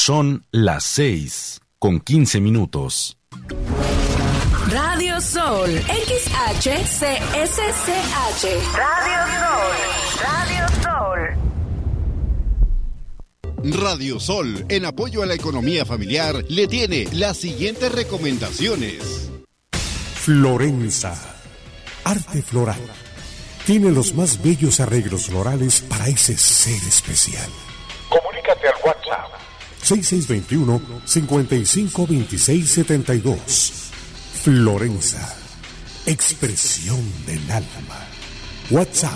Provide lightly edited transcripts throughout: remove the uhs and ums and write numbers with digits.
Son las 6:15. Radio Sol, XHCSCH. Radio Sol, Radio Sol. Radio Sol, en apoyo a la economía familiar, le tiene las siguientes recomendaciones. Florenza, arte floral. Tiene los más bellos arreglos florales para ese ser especial. Comunícate al WhatsApp 6621-552672. Florenza, expresión del alma. WhatsApp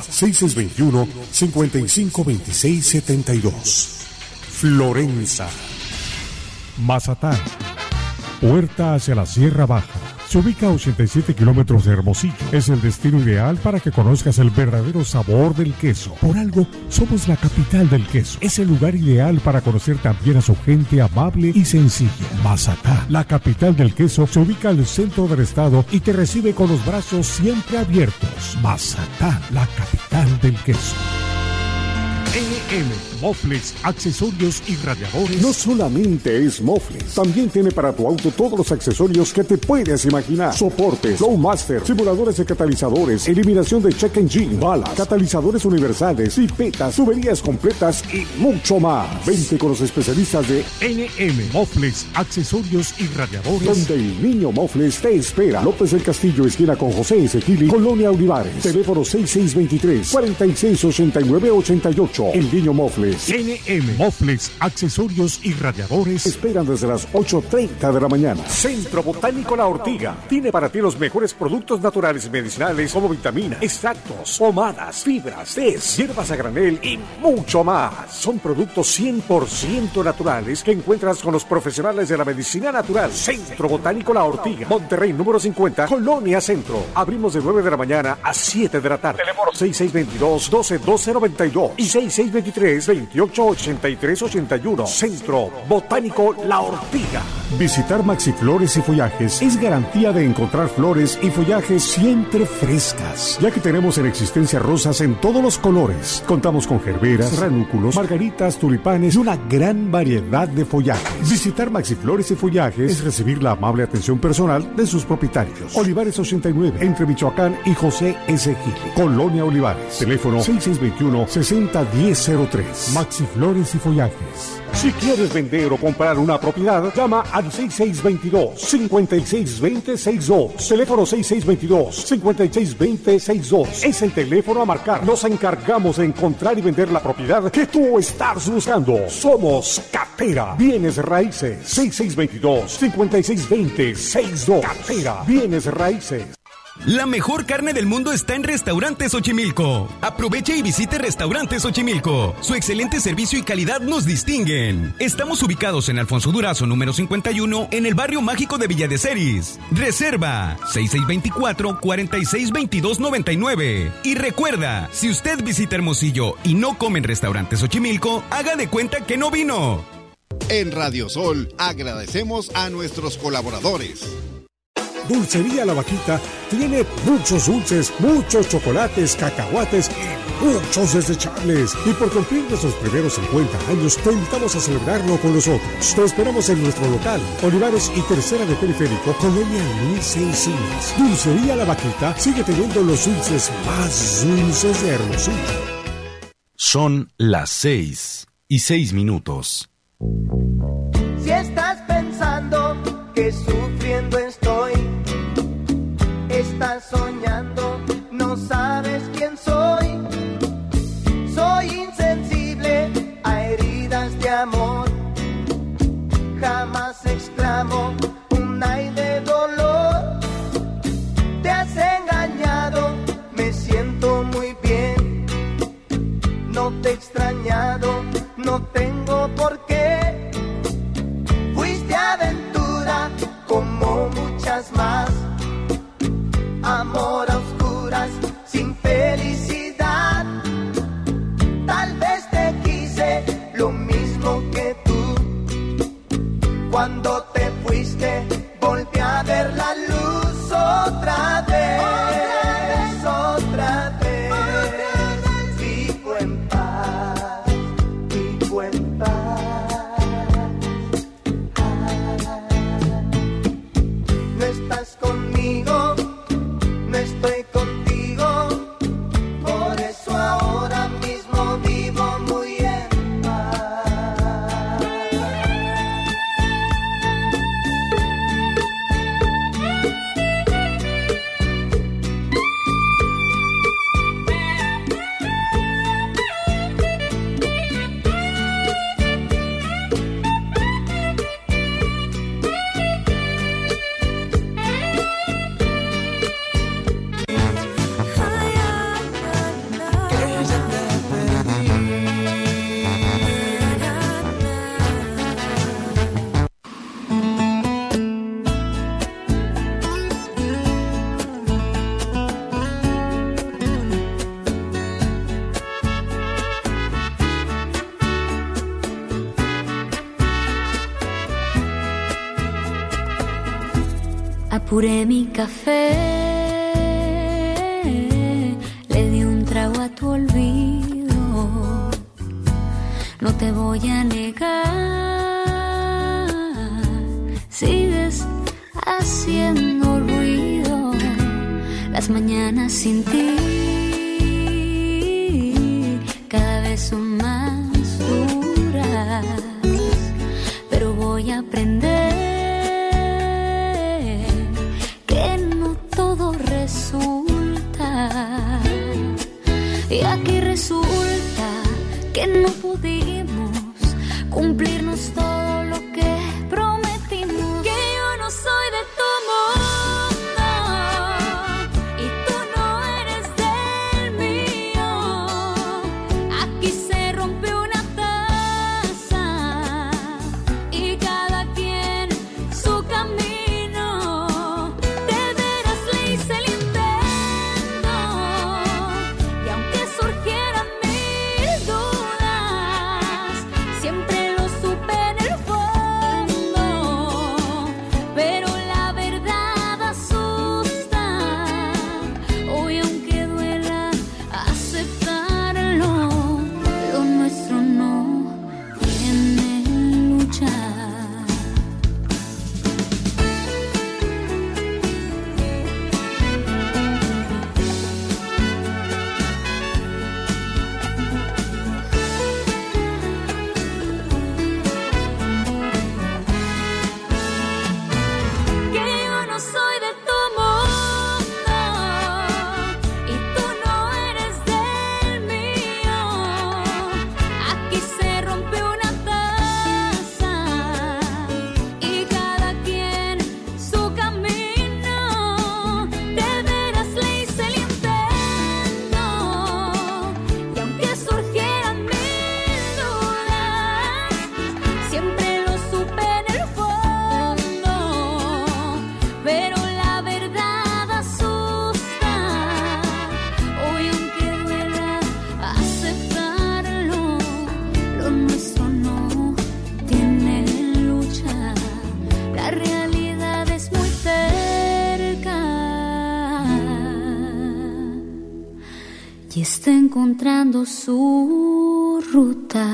6621-552672. Florenza. Mazatán, puerta hacia la Sierra Baja. Se ubica a 87 kilómetros de Hermosillo. Es el destino ideal para que conozcas el verdadero sabor del queso. Por algo, somos la capital del queso. Es el lugar ideal para conocer también a su gente amable y sencilla. Mazatán, la capital del queso, se ubica al centro del estado y te recibe con los brazos siempre abiertos. Mazatán, la capital del queso. NM, mofles, accesorios y radiadores. No solamente es mofles, también tiene para tu auto todos los accesorios que te puedes imaginar. Soportes, Flowmaster, simuladores de catalizadores, eliminación de check engine, balas, catalizadores universales, pipetas, tuberías completas y mucho más. Vente con los especialistas de NM, mofles, accesorios y radiadores, donde el niño mofles te espera. López del Castillo, esquina con José S. Gili, Colonia Olivares. Teléfono 6623-468988. El niño mofles. NM, mofles, accesorios y radiadores. Esperan desde las 8:30 de la mañana. Centro Botánico La Ortiga tiene para ti los mejores productos naturales y medicinales como vitaminas, extractos, pomadas, fibras, tés, hierbas a granel y mucho más. Son productos 100% naturales que encuentras con los profesionales de la medicina natural. Centro Botánico La Ortiga, Monterrey número 50, Colonia Centro. Abrimos de 9 de la mañana a 7 de la tarde. Teléfono 6622-121292 y 6623-288381. Centro Botánico La Ortiga. Visitar Maxiflores y Follajes es garantía de encontrar flores y follajes siempre frescas, ya que tenemos en existencia rosas en todos los colores. Contamos con gerberas, ranúnculos, margaritas, tulipanes y una gran variedad de follajes. Visitar Maxiflores y Follajes es recibir la amable atención personal de sus propietarios. Olivares 89, entre Michoacán y José S. Gili, Colonia Olivares. Teléfono 6621-601003. Maxiflores y Follajes. Si quieres vender o comprar una propiedad, llama al 6622-562062. Teléfono 6622-562062. Es el teléfono a marcar. Nos encargamos de encontrar y vender la propiedad que tú estás buscando. Somos Catera Bienes Raíces. 6622-562062. Catera Bienes Raíces. La mejor carne del mundo está en Restaurantes Xochimilco. Aproveche y visite Restaurantes Xochimilco. Su excelente servicio y calidad nos distinguen. Estamos ubicados en Alfonso Durazo, número 51, en el barrio mágico de Villa de Ceris. Reserva 6624-462299. Y recuerda, si usted visita Hermosillo y no come en Restaurantes Xochimilco, haga de cuenta que no vino. En Radio Sol agradecemos a nuestros colaboradores. Dulcería La Vaquita tiene muchos dulces, muchos chocolates, cacahuates y muchos desechables. Y por cumplir nuestros primeros 50 años, te invitamos a celebrarlo con nosotros. Te esperamos en nuestro local, Olivares y Tercera de Periférico, Colonia Luis Encinas. Dulcería La Vaquita sigue teniendo los dulces más dulces de Hermosillo. Son las 6:06. Si estás pensando que sufriendo estoy, estás soñando, no sabes quién soy. Soy insensible a heridas de amor. Jamás exclamo un ay de dolor. Te has engañado, me siento muy bien. No te he extrañado, no tengo por qué. Fuiste aventura como muchas más. Amor a oscuras, sin felicidad. Tal vez te quise lo mismo que tú. Cuando te fuiste, volví a ver la luz otra vez. Otra vez. Vivo en paz, vivo en paz. Apuré mi café, le di un trago a tu olvido. No te voy a negar, sigues haciendo ruido. Las mañanas sin ti cada vez son más duras, pero voy a aprender que no todo resulta. Y aquí resulta que no pudimos cumplirnos todo lo que prometimos. Que yo no soy de tu mundo y tú no eres del mío. Aquí se rompió una taza y cada quien su camino. De veras le hice el intento y aunque surgieran mil dudas, siempre lo supe en el fondo. Pero la verdad asusta. Hoy aunque duela aceptarlo, lo nuestro no tiene lucha. Que yo no soy de tu mundo y tú no eres del mío. Aquí se rompió una taza y cada quien su camino. De veras le hice el intento y aunque surgieran mil dudas, siempre lo supe en el fondo. Pero la verdad asusta. Hoy aunque duela aceptarlo, lo nuestro no tiene lucha. La realidad es muy cerca y está encontrando su ruta.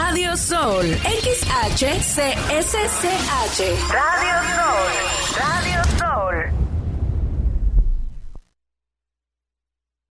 Radio Sol, XHCSCH. Radio Sol, Radio Sol.